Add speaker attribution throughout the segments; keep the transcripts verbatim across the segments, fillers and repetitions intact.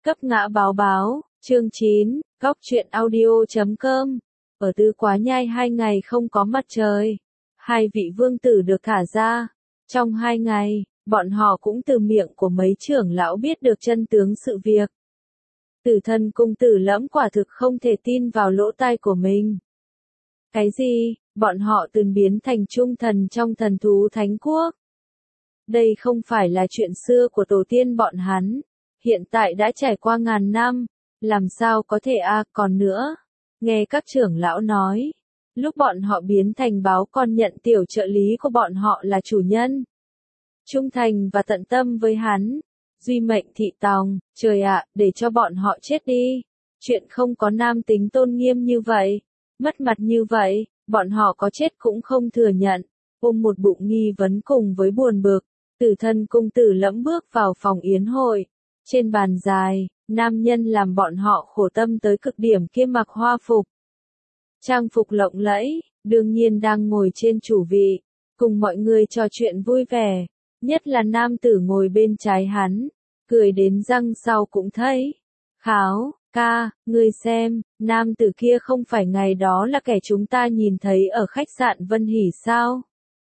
Speaker 1: Cấp ngã báo báo, chương chín, góc truyện audio chấm com. Ở Tư Quá Nhai hai ngày không có mặt trời. Hai vị vương tử được thả ra. Trong hai ngày, bọn họ cũng từ miệng của mấy trưởng lão biết được chân tướng sự việc. Tử Thần cung Tử Lẫm quả thực không thể tin vào lỗ tai của mình. Cái gì, bọn họ từng biến thành trung thần trong thần thú thánh quốc? Đây không phải là chuyện xưa của tổ tiên bọn hắn. Hiện tại đã trải qua ngàn năm, làm sao có thể a à, còn nữa. Nghe các trưởng lão nói, lúc bọn họ biến thành báo con nhận tiểu trợ lý của bọn họ là chủ nhân. Trung thành và tận tâm với hắn. Duy mệnh thị tòng, trời ạ, để cho bọn họ chết đi. Chuyện không có nam tính tôn nghiêm như vậy, mất mặt như vậy, bọn họ có chết cũng không thừa nhận. Ôm một bụng nghi vấn cùng với buồn bực, Tử Thần cung Tử Lẫm bước vào phòng yến hội. Trên bàn dài, nam nhân làm bọn họ khổ tâm tới cực điểm kia mặc hoa phục. Trang phục lộng lẫy, đương nhiên đang ngồi trên chủ vị, cùng mọi người trò chuyện vui vẻ, nhất là nam tử ngồi bên trái hắn, cười đến răng sau cũng thấy. Kháo, ca, ngươi xem, nam tử kia không phải ngày đó là kẻ chúng ta nhìn thấy ở khách sạn Vân Hỷ sao?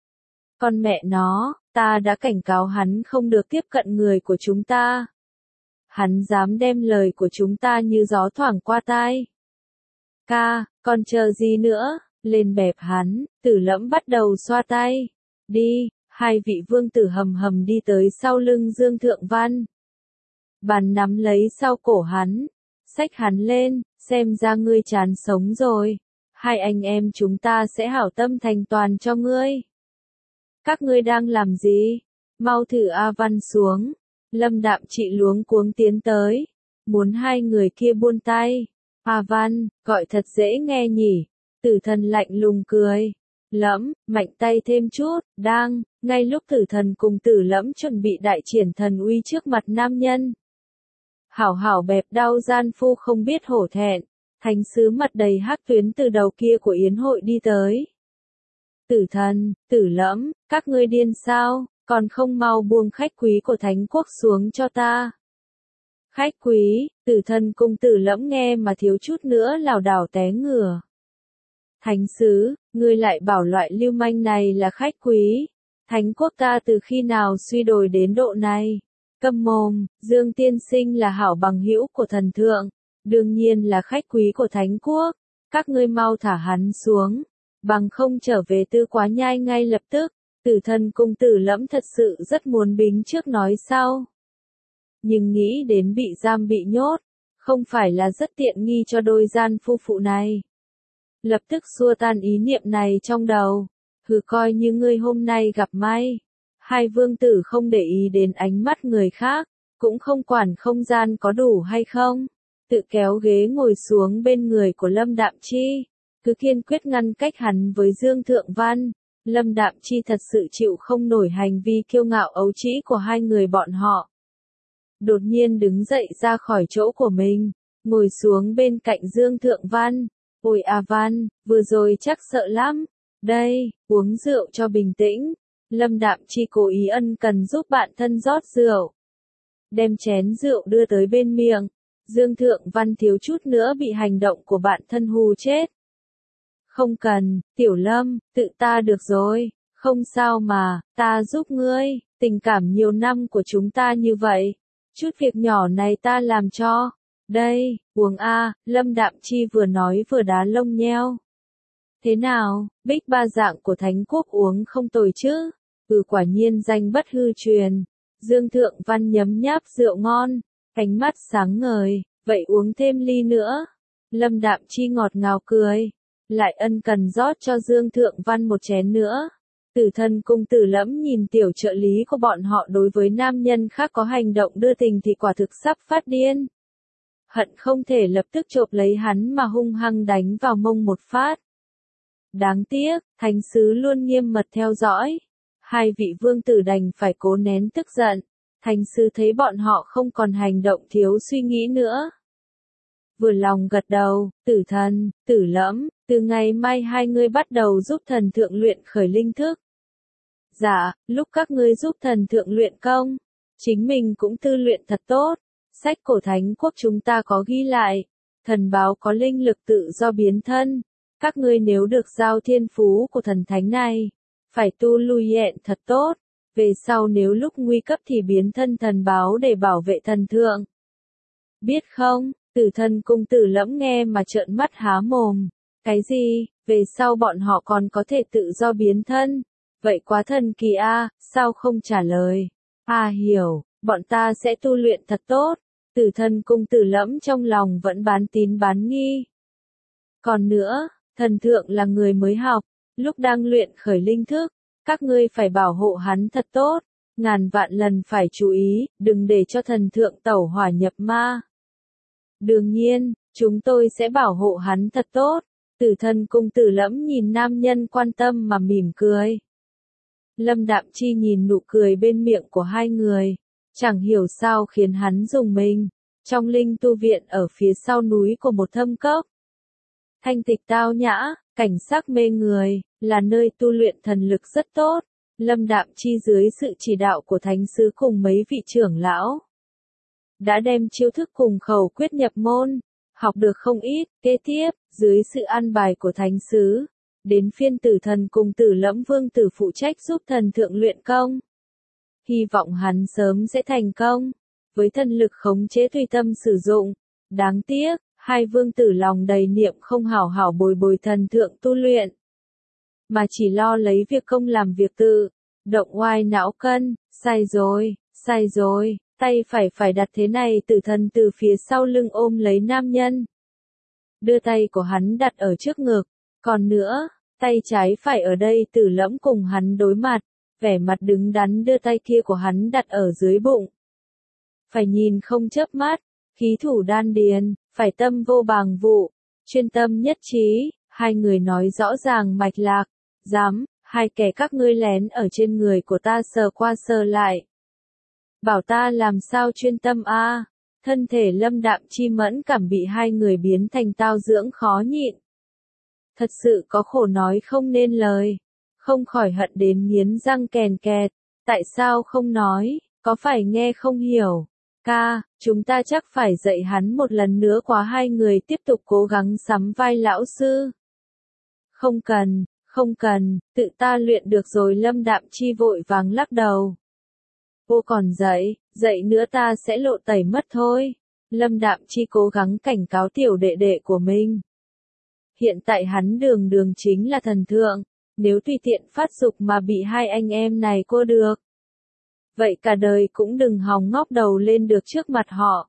Speaker 1: Con mẹ nó, ta đã cảnh cáo hắn không được tiếp cận người của chúng ta. Hắn dám đem lời của chúng ta như gió thoảng qua tai. Ca, còn chờ gì nữa, lên bẹp hắn. Tử Lẫm bắt đầu xoa tay. Đi, hai vị vương tử hầm hầm đi tới sau lưng Dương Thượng Văn. Bàn nắm lấy sau cổ hắn, xách hắn lên, xem ra ngươi chán sống rồi. Hai anh em chúng ta sẽ hảo tâm thành toàn cho ngươi. Các ngươi đang làm gì? Mau thử A Văn xuống. Lâm Đạm Trị luống cuống tiến tới, muốn hai người kia buông tay. A Văn, gọi thật dễ nghe nhỉ. Tử Thần lạnh lùng cười. Lẫm, mạnh tay thêm chút, đang, ngay lúc Tử Thần cùng Tử Lẫm chuẩn bị đại triển thần uy trước mặt nam nhân. Hảo hảo bẹp đau gian phu không biết hổ thẹn, thánh sứ mặt đầy hắc tuyến từ đầu kia của yến hội đi tới. Tử Thần, Tử Lẫm, các ngươi điên sao? Còn không mau buông khách quý của thánh quốc xuống cho ta. Khách quý, Tử Thần cung Tử Lẫm nghe mà thiếu chút nữa lảo đảo té ngửa. Thánh sứ, ngươi lại bảo loại lưu manh này là khách quý. Thánh quốc ta từ khi nào suy đồi đến độ này? Câm mồm, Dương tiên sinh là hảo bằng hữu của thần thượng, đương nhiên là khách quý của thánh quốc. Các ngươi mau thả hắn xuống, bằng không trở về Tư Quá Nhai ngay lập tức. Tử Thần cung Tử Lẫm thật sự rất muốn bính trước nói sau. Nhưng nghĩ đến bị giam bị nhốt, không phải là rất tiện nghi cho đôi gian phu phụ này. Lập tức xua tan ý niệm này trong đầu. Hừ, coi như ngươi hôm nay gặp may. Hai vương tử không để ý đến ánh mắt người khác, cũng không quản không gian có đủ hay không. Tự kéo ghế ngồi xuống bên người của Lâm Đạm Chi, cứ kiên quyết ngăn cách hắn với Dương Thượng Văn. Lâm Đạm Chi thật sự chịu không nổi hành vi kiêu ngạo ấu trĩ của hai người bọn họ. Đột nhiên đứng dậy ra khỏi chỗ của mình, ngồi xuống bên cạnh Dương Thượng Văn. Ôi A Văn, vừa rồi chắc sợ lắm. Đây, uống rượu cho bình tĩnh. Lâm Đạm Chi cố ý ân cần giúp bạn thân rót rượu. Đem chén rượu đưa tới bên miệng. Dương Thượng Văn thiếu chút nữa bị hành động của bạn thân hù chết. Không cần, Tiểu Lâm, tự ta được rồi, không sao mà, ta giúp ngươi, tình cảm nhiều năm của chúng ta như vậy, chút việc nhỏ này ta làm cho. Đây, uống a. Lâm Đạm Chi vừa nói vừa đá lông nheo. Thế nào, bích ba dạng của thánh quốc uống không tồi chứ? Ừ, quả nhiên danh bất hư truyền. Dương Thượng Văn nhấm nháp rượu ngon, ánh mắt sáng ngời, vậy uống thêm ly nữa. Lâm Đạm Chi ngọt ngào cười, lại ân cần rót cho Dương Thượng Văn một chén nữa. Tử Thần cung Tử Lẫm nhìn tiểu trợ lý của bọn họ đối với nam nhân khác có hành động đưa tình thì quả thực sắp phát điên. Hận không thể lập tức chộp lấy hắn mà hung hăng đánh vào mông một phát. Đáng tiếc, thánh sứ luôn nghiêm mật theo dõi. Hai vị vương tử đành phải cố nén tức giận. Thánh sứ thấy bọn họ không còn hành động thiếu suy nghĩ nữa. Vừa lòng gật đầu, Tử Thần, Tử Lẫm, từ ngày mai hai ngươi bắt đầu giúp thần thượng luyện khởi linh thức. Dạ, lúc các ngươi giúp thần thượng luyện công, chính mình cũng tư luyện thật tốt. Sách cổ thánh quốc chúng ta có ghi lại, thần báo có linh lực tự do biến thân. Các ngươi nếu được giao thiên phú của thần thánh này, phải tu luyện thật tốt. Về sau nếu lúc nguy cấp thì biến thân thần báo để bảo vệ thần thượng. Biết không, Tử Thần cùng Tử Lẫm nghe mà trợn mắt há mồm. Cái gì, về sau bọn họ còn có thể tự do biến thân? Vậy quá thần kỳ a, sao không trả lời? À hiểu, bọn ta sẽ tu luyện thật tốt. Tử Thần cùng Tử Lẫm trong lòng vẫn bán tín bán nghi. Còn nữa, thần thượng là người mới học, lúc đang luyện khởi linh thức, các ngươi phải bảo hộ hắn thật tốt, ngàn vạn lần phải chú ý, đừng để cho thần thượng tẩu hỏa nhập ma. Đương nhiên, chúng tôi sẽ bảo hộ hắn thật tốt. Tử Thần cùng Tử Lẫm nhìn nam nhân quan tâm mà mỉm cười. Lâm Đạm Chi nhìn nụ cười bên miệng của hai người, chẳng hiểu sao khiến hắn rùng mình. Trong linh tu viện ở phía sau núi của một thâm cốc, thanh tịch tao nhã, cảnh sắc mê người, là nơi tu luyện thần lực rất tốt. Lâm Đạm Chi dưới sự chỉ đạo của thánh sứ cùng mấy vị trưởng lão, đã đem chiêu thức cùng khẩu quyết nhập môn, học được không ít. Kế tiếp, dưới sự an bài của thánh sứ, đến phiên Tử Thần cùng Tử Lẫm vương tử phụ trách giúp thần thượng luyện công. Hy vọng hắn sớm sẽ thành công, với thần lực khống chế tùy tâm sử dụng. Đáng tiếc, hai vương tử lòng đầy niệm không hảo hảo bồi bồi thần thượng tu luyện, mà chỉ lo lấy việc công làm việc tự, động oai não cân. Sai rồi, sai rồi, tay phải phải đặt thế này. Tử Thần từ phía sau lưng ôm lấy nam nhân, đưa tay của hắn đặt ở trước ngực, còn nữa, tay trái phải ở đây. Tử Lẫm cùng hắn đối mặt, vẻ mặt đứng đắn đưa tay kia của hắn đặt ở dưới bụng. Phải nhìn không chớp mắt, khí thủ đan điền, phải tâm vô bàng vụ, chuyên tâm nhất trí. Hai người nói rõ ràng mạch lạc. Dám, hai kẻ các ngươi lén ở trên người của ta sờ qua sờ lại, bảo ta làm sao chuyên tâm a? À? Thân thể Lâm Đạm Chi mẫn cảm bị hai người biến thành tao dưỡng khó nhịn. Thật sự có khổ nói không nên lời, không khỏi hận đến nghiến răng kèn kẹt. Tại sao không nói, có phải nghe không hiểu? Ca, chúng ta chắc phải dạy hắn một lần nữa quá. Hai người tiếp tục cố gắng sắm vai lão sư. Không cần, không cần, tự ta luyện được rồi. Lâm Đạm Chi vội vàng lắc đầu. Cô còn dạy, dạy nữa ta sẽ lộ tẩy mất thôi. Lâm Đạm Chi cố gắng cảnh cáo tiểu đệ đệ của mình. Hiện tại hắn đường đường chính là thần thượng, nếu tùy tiện phát dục mà bị hai anh em này cô được, vậy cả đời cũng đừng hòng ngóc đầu lên được trước mặt họ.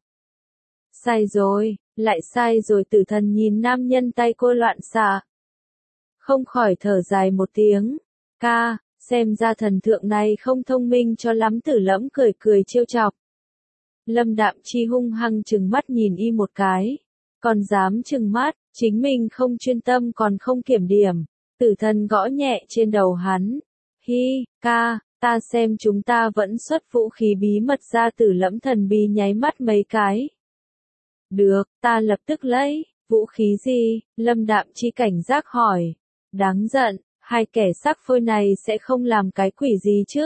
Speaker 1: Sai rồi, lại sai rồi. Tử Thần nhìn nam nhân tay cô loạn xạ, không khỏi thở dài một tiếng. Ca, xem ra thần thượng này không thông minh cho lắm. Tử Lẫm cười cười trêu chọc. Lâm Đạm Chi hung hăng trừng mắt nhìn y một cái, còn dám trừng mắt, chính mình không chuyên tâm còn không kiểm điểm. Tử Thần gõ nhẹ trên đầu hắn. Hi, ca, ta xem chúng ta vẫn xuất vũ khí bí mật ra. Tử Lẫm thần bí nháy mắt mấy cái. Được, ta lập tức lấy. Vũ khí gì? Lâm Đạm Chi cảnh giác hỏi. Đáng giận, hai kẻ sắc phôi này sẽ không làm cái quỷ gì chứ?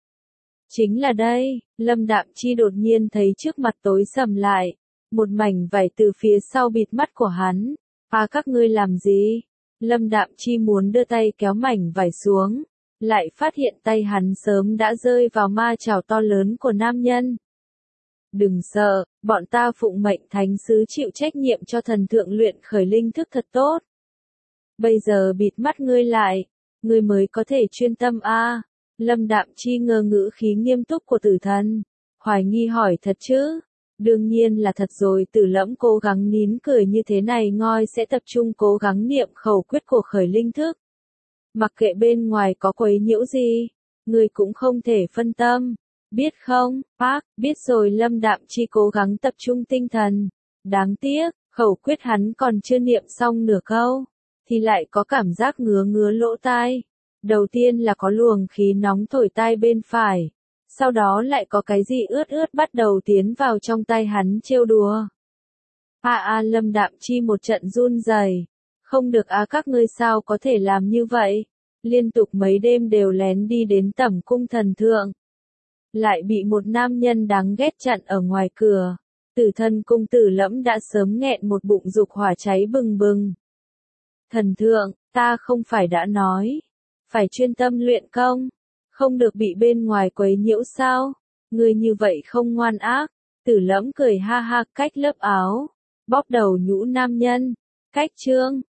Speaker 1: Chính là đây. Lâm Đạm Chi đột nhiên thấy trước mặt tối sầm lại, một mảnh vải từ phía sau bịt mắt của hắn. À, các ngươi làm gì? Lâm Đạm Chi muốn đưa tay kéo mảnh vải xuống, lại phát hiện tay hắn sớm đã rơi vào ma chảo to lớn của nam nhân. Đừng sợ, bọn ta phụng mệnh thánh sứ chịu trách nhiệm cho thần thượng luyện khởi linh thức thật tốt. Bây giờ bịt mắt ngươi lại, ngươi mới có thể chuyên tâm a. À? Lâm Đạm Chi ngơ ngữ khí nghiêm túc của Tử Thần, hoài nghi hỏi thật chứ? Đương nhiên là thật rồi. Tử Lẫm cố gắng nín cười như thế này ngoi sẽ tập trung cố gắng niệm khẩu quyết của khởi linh thức. Mặc kệ bên ngoài có quấy nhiễu gì, người cũng không thể phân tâm. Biết không, bác, biết rồi. Lâm Đạm Chi cố gắng tập trung tinh thần. Đáng tiếc, khẩu quyết hắn còn chưa niệm xong nửa câu, thì lại có cảm giác ngứa ngứa lỗ tai. Đầu tiên là có luồng khí nóng thổi tai bên phải, sau đó lại có cái gì ướt ướt bắt đầu tiến vào trong tay hắn trêu đùa. A à, a Lâm Đạm Chi một trận run rẩy. Không được á, à, các ngươi sao có thể làm như vậy? Liên tục mấy đêm đều lén đi đến tẩm cung thần thượng, lại bị một nam nhân đáng ghét chặn ở ngoài cửa. Tử Thân cung Tử Lẫm đã sớm nghẹn một bụng dục hỏa cháy bừng bừng. Thần thượng, ta không phải đã nói, phải chuyên tâm luyện công, không được bị bên ngoài quấy nhiễu sao? Ngươi như vậy không ngoan ác. Tử Lẫm cười ha ha cách lớp áo, bóp đầu nhũ nam nhân. Cách chương